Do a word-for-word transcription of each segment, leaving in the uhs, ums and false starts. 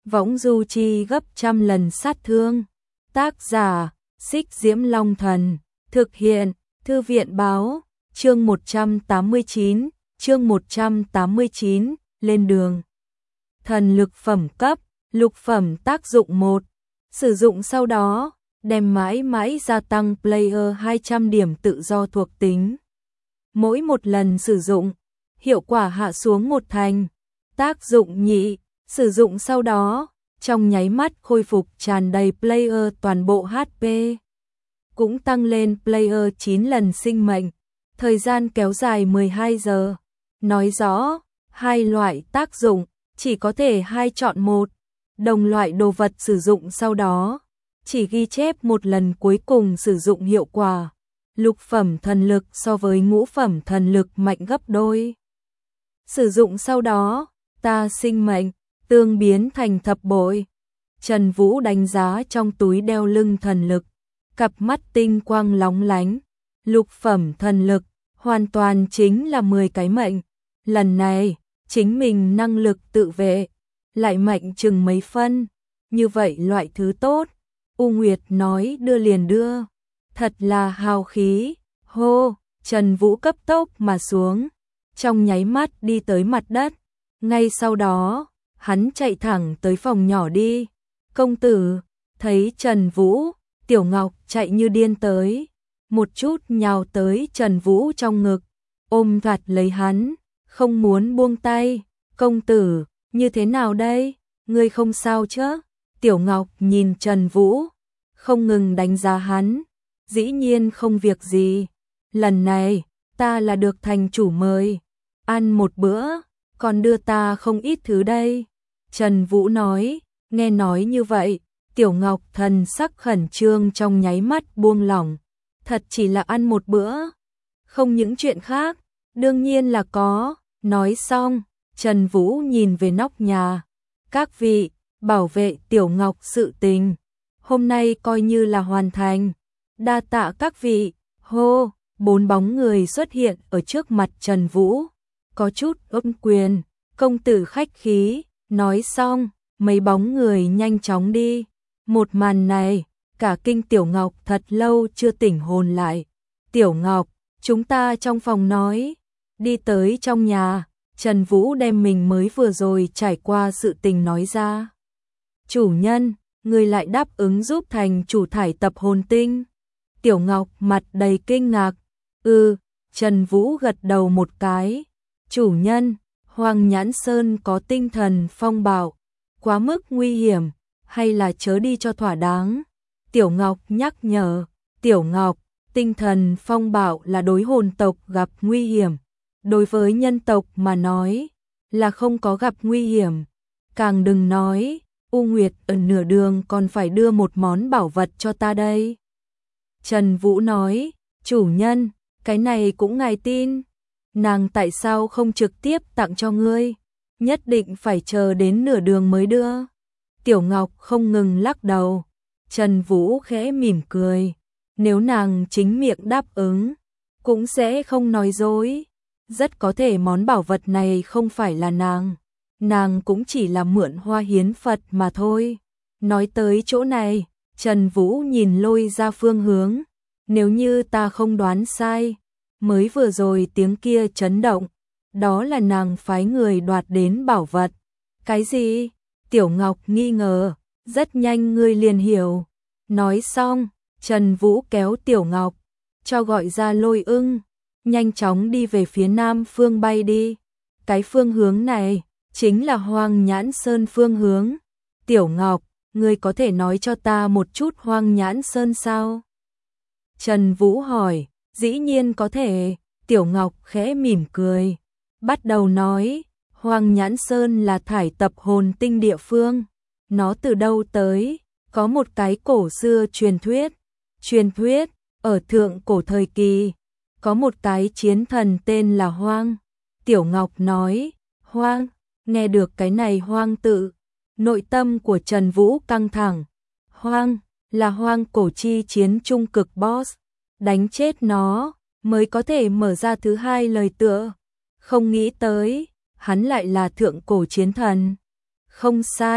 võng du chi gấp trăm lần sát thương. Tác giả, Xích Diễm Long Thần, thực hiện, Thư viện báo, chương một trăm tám mươi chín, chương một trăm tám mươi chín, lên đường. Thần lực phẩm cấp, lục phẩm tác dụng một, sử dụng sau đó, đem mãi mãi gia tăng player hai trăm điểm tự do thuộc tính. Mỗi một lần sử dụng, hiệu quả hạ xuống một thành. Tác dụng nhị, sử dụng sau đó, trong nháy mắt khôi phục tràn đầy player toàn bộ hát pê. Cũng tăng lên player chín lần sinh mệnh, thời gian kéo dài mười hai giờ. Nói rõ, hai loại tác dụng, chỉ có thể hai chọn một. Đồng loại đồ vật sử dụng sau đó, chỉ ghi chép một lần cuối cùng sử dụng hiệu quả. Lục phẩm thần lực so với ngũ phẩm thần lực mạnh gấp đôi. Sử dụng sau đó, ta sinh mệnh, tương biến thành thập bội. Trần Vũ đánh giá trong túi đeo lưng thần lực, cặp mắt tinh quang lóng lánh. Lục phẩm thần lực, hoàn toàn chính là mười cái mệnh. Lần này, chính mình năng lực tự vệ, lại mạnh chừng mấy phân. Như vậy loại thứ tốt, U Nguyệt nói đưa liền đưa. Thật là hào khí, hô, Trần Vũ cấp tốc mà xuống, trong nháy mắt đi tới mặt đất. Ngay sau đó, hắn chạy thẳng tới phòng nhỏ đi. Công tử, thấy Trần Vũ, Tiểu Ngọc chạy như điên tới, một chút nhào tới Trần Vũ trong ngực, ôm gạt lấy hắn, không muốn buông tay. Công tử, như thế nào đây, ngươi không sao chứ? Tiểu Ngọc nhìn Trần Vũ, không ngừng đánh giá hắn. Dĩ nhiên không việc gì, lần này, ta là được thành chủ mời, ăn một bữa, còn đưa ta không ít thứ đây. Trần Vũ nói, nghe nói như vậy, Tiểu Ngọc thần sắc khẩn trương trong nháy mắt buông lỏng, thật chỉ là ăn một bữa, không những chuyện khác, đương nhiên là có. Nói xong, Trần Vũ nhìn về nóc nhà, các vị, bảo vệ Tiểu Ngọc sự tình, hôm nay coi như là hoàn thành. Đa tạ các vị, hô, bốn bóng người xuất hiện ở trước mặt Trần Vũ, có chút ôm quyền, công tử khách khí. Nói xong, mấy bóng người nhanh chóng đi. Một màn này, cả kinh Tiểu Ngọc thật lâu chưa tỉnh hồn lại. Tiểu Ngọc, chúng ta trong phòng nói, đi tới trong nhà, Trần Vũ đem mình mới vừa rồi trải qua sự tình nói ra. Chủ nhân, người lại đáp ứng giúp thành chủ thải tập hồn tinh. Tiểu Ngọc mặt đầy kinh ngạc. Ừ, Trần Vũ gật đầu một cái. Chủ nhân, Hoàng Nhãn Sơn có tinh thần phong bạo, quá mức nguy hiểm, hay là chớ đi cho thỏa đáng. Tiểu Ngọc nhắc nhở. Tiểu Ngọc, tinh thần phong bạo là đối hồn tộc gặp nguy hiểm. Đối với nhân tộc mà nói, là không có gặp nguy hiểm. Càng đừng nói, U Nguyệt ở nửa đường còn phải đưa một món bảo vật cho ta đây. Trần Vũ nói, chủ nhân, cái này cũng ngài tin. Nàng tại sao không trực tiếp tặng cho ngươi, nhất định phải chờ đến nửa đường mới đưa. Tiểu Ngọc không ngừng lắc đầu. Trần Vũ khẽ mỉm cười, nếu nàng chính miệng đáp ứng, cũng sẽ không nói dối. Rất có thể món bảo vật này không phải là nàng, nàng cũng chỉ là mượn hoa hiến Phật mà thôi. Nói tới chỗ này, Trần Vũ nhìn lôi ra phương hướng, nếu như ta không đoán sai, mới vừa rồi tiếng kia chấn động, đó là nàng phái người đoạt đến bảo vật. Cái gì? Tiểu Ngọc nghi ngờ, rất nhanh ngươi liền hiểu. Nói xong, Trần Vũ kéo Tiểu Ngọc, cho gọi ra Lôi Ưng, nhanh chóng đi về phía nam phương bay đi. Cái phương hướng này, chính là Hoang Nhãn Sơn phương hướng. Tiểu Ngọc, ngươi có thể nói cho ta một chút Hoang Nhãn Sơn sao? Trần Vũ hỏi. Dĩ nhiên có thể. Tiểu Ngọc khẽ mỉm cười, bắt đầu nói, Hoang Nhãn Sơn là thải tập hồn tinh địa phương. Nó từ đâu tới? Có một cái cổ xưa truyền thuyết. Truyền thuyết, ở thượng cổ thời kỳ, có một cái chiến thần tên là Hoang. Tiểu Ngọc nói, Hoang, nghe được cái này Hoang tự, nội tâm của Trần Vũ căng thẳng. Hoang, là Hoang cổ chi chiến trung cực boss, đánh chết nó, mới có thể mở ra thứ hai lời tựa. Không nghĩ tới, hắn lại là thượng cổ chiến thần. Không sai,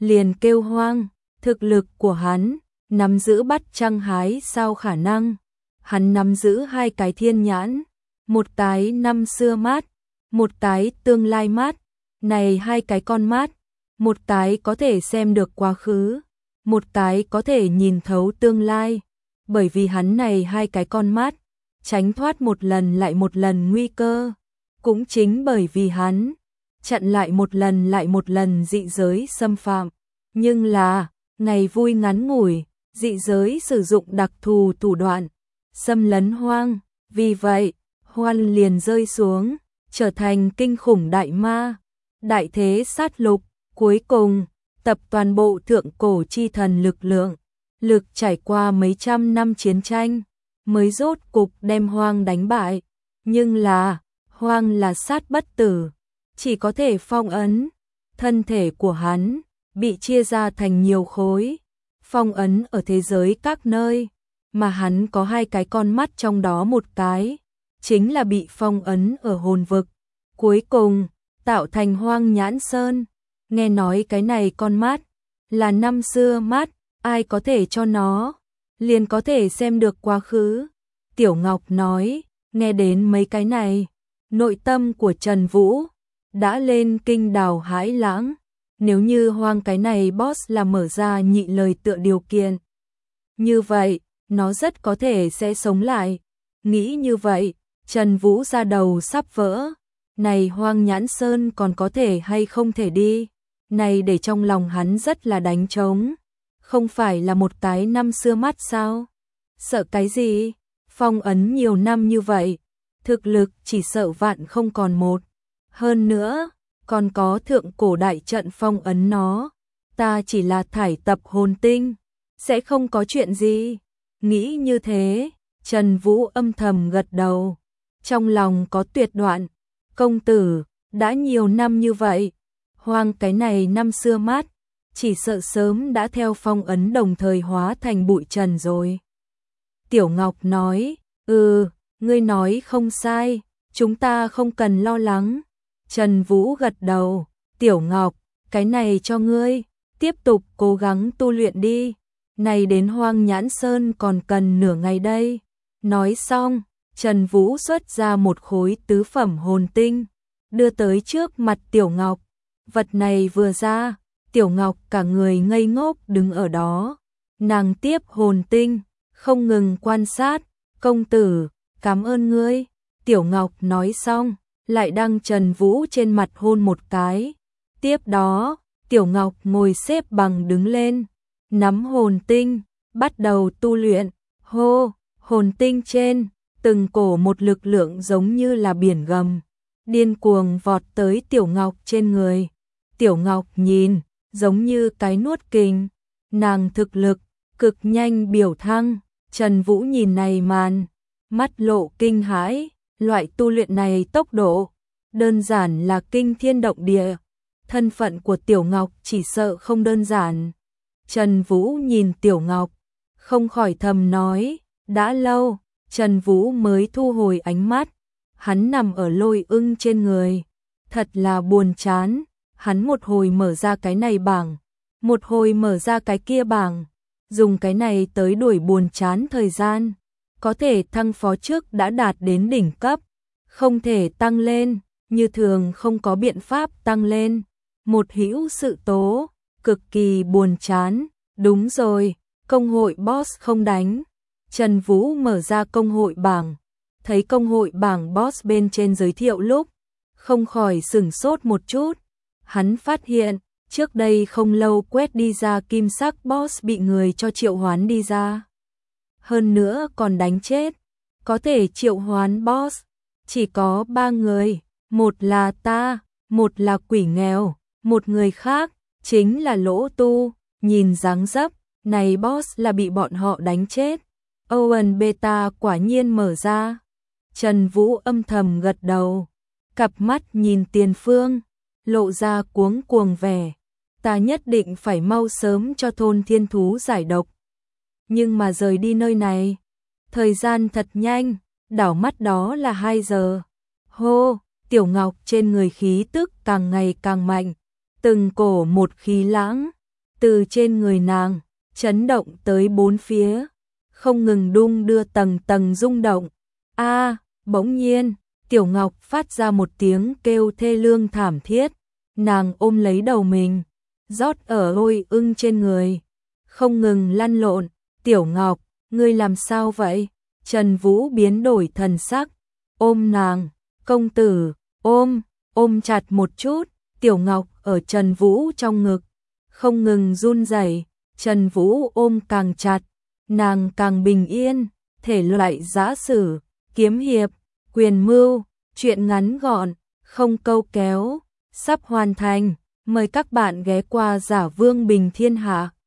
liền kêu hoang, thực lực của hắn, nắm giữ bắt trăng hái sao khả năng, hắn nắm giữ hai cái thiên nhãn, một cái năm xưa mắt, một cái tương lai mắt, này hai cái con mắt, một cái có thể xem được quá khứ, một cái có thể nhìn thấu tương lai, bởi vì hắn này hai cái con mắt, tránh thoát một lần lại một lần nguy cơ, cũng chính bởi vì hắn chặn lại một lần lại một lần dị giới xâm phạm, nhưng là, ngày vui ngắn ngủi, dị giới sử dụng đặc thù thủ đoạn, xâm lấn hoang, vì vậy, hoang liền rơi xuống, trở thành kinh khủng đại ma, đại thế sát lục, cuối cùng, tập toàn bộ thượng cổ chi thần lực lượng, lực trải qua mấy trăm năm chiến tranh, mới rốt cục đem hoang đánh bại, nhưng là, hoang là sát bất tử, chỉ có thể phong ấn, thân thể của hắn bị chia ra thành nhiều khối, phong ấn ở thế giới các nơi, mà hắn có hai cái con mắt trong đó một cái, chính là bị phong ấn ở hồn vực, cuối cùng, tạo thành hoang nhãn sơn, nghe nói cái này con mắt, là năm xưa mắt, ai có thể cho nó, liền có thể xem được quá khứ, Tiểu Ngọc nói, nghe đến mấy cái này, nội tâm của Trần Vũ đã lên kinh đào hãi lãng, nếu như hoang cái này boss là mở ra nhị lời tựa điều kiện. Như vậy, nó rất có thể sẽ sống lại. Nghĩ như vậy, Trần Vũ ra đầu sắp vỡ. Này hoang nhãn sơn còn có thể hay không thể đi. Này để trong lòng hắn rất là đánh trống. Không phải là một cái năm xưa mắt sao? Sợ cái gì? Phong ấn nhiều năm như vậy. Thực lực chỉ sợ vạn không còn một. Hơn nữa, còn có thượng cổ đại trận phong ấn nó. Ta chỉ là thải tập hồn tinh. Sẽ không có chuyện gì. Nghĩ như thế, Trần Vũ âm thầm gật đầu. Trong lòng có tuyệt đoạn. Công tử, đã nhiều năm như vậy. Hoang cái này năm xưa mát. Chỉ sợ sớm đã theo phong ấn đồng thời hóa thành bụi trần rồi. Tiểu Ngọc nói, ừ, ngươi nói không sai. Chúng ta không cần lo lắng. Trần Vũ gật đầu. Tiểu Ngọc, cái này cho ngươi. Tiếp tục cố gắng tu luyện đi. Này đến Hoang Nhãn Sơn còn cần nửa ngày đây. Nói xong, Trần Vũ xuất ra một khối tứ phẩm hồn tinh, đưa tới trước mặt Tiểu Ngọc. Vật này vừa ra, Tiểu Ngọc cả người ngây ngốc đứng ở đó. Nàng tiếp hồn tinh, không ngừng quan sát. Công tử, cảm ơn ngươi. Tiểu Ngọc nói xong, lại đăng Trần Vũ trên mặt hôn một cái. Tiếp đó, Tiểu Ngọc ngồi xếp bằng đứng lên, nắm hồn tinh, bắt đầu tu luyện. Hô, hồn tinh trên, từng cổ một lực lượng giống như là biển gầm, điên cuồng vọt tới Tiểu Ngọc trên người. Tiểu Ngọc nhìn, giống như cái nuốt kình, nàng thực lực, cực nhanh biểu thăng. Trần Vũ nhìn này màn, mắt lộ kinh hãi, loại tu luyện này tốc độ, đơn giản là kinh thiên động địa. Thân phận của Tiểu Ngọc chỉ sợ không đơn giản. Trần Vũ nhìn Tiểu Ngọc, không khỏi thầm nói, đã lâu, Trần Vũ mới thu hồi ánh mắt. Hắn nằm ở Lôi Ưng trên người, thật là buồn chán. Hắn một hồi mở ra cái này bảng, một hồi mở ra cái kia bảng, dùng cái này tới đuổi buồn chán thời gian. Có thể thăng phó trước đã đạt đến đỉnh cấp, không thể tăng lên, như thường không có biện pháp tăng lên. Một hữu sự tố, cực kỳ buồn chán. Đúng rồi, công hội boss không đánh. Trần Vũ mở ra công hội bảng, thấy công hội bảng boss bên trên giới thiệu lúc, không khỏi sửng sốt một chút. Hắn phát hiện, trước đây không lâu quét đi ra kim sắc boss bị người cho triệu hoán đi ra. Hơn nữa còn đánh chết, có thể triệu hoán boss, chỉ có ba người, một là ta, một là quỷ nghèo, một người khác, chính là Lỗ Tu. Nhìn dáng dấp, này boss là bị bọn họ đánh chết. Owen Beta quả nhiên mở ra. Trần Vũ âm thầm gật đầu, cặp mắt nhìn tiền phương, lộ ra cuống cuồng vẻ. Ta nhất định phải mau sớm cho thôn thiên thú giải độc. Nhưng mà rời đi nơi này, thời gian thật nhanh, đảo mắt đó là hai giờ. Hô, Tiểu Ngọc trên người khí tức càng ngày càng mạnh, từng cổ một khí lãng, từ trên người nàng, chấn động tới bốn phía, không ngừng đung đưa tầng tầng rung động. A, bỗng nhiên, Tiểu Ngọc phát ra một tiếng kêu thê lương thảm thiết, nàng ôm lấy đầu mình, rót ở Ôi Ưng trên người, không ngừng lăn lộn. Tiểu Ngọc, ngươi làm sao vậy? Trần Vũ biến đổi thần sắc, ôm nàng, công tử, ôm, ôm chặt một chút. Tiểu Ngọc ở Trần Vũ trong ngực, không ngừng run rẩy. Trần Vũ ôm càng chặt, nàng càng bình yên. Thể loại giã sử, kiếm hiệp, quyền mưu, truyện ngắn gọn, không câu kéo, sắp hoàn thành. Mời các bạn ghé qua Giả Vương Bình Thiên Hạ.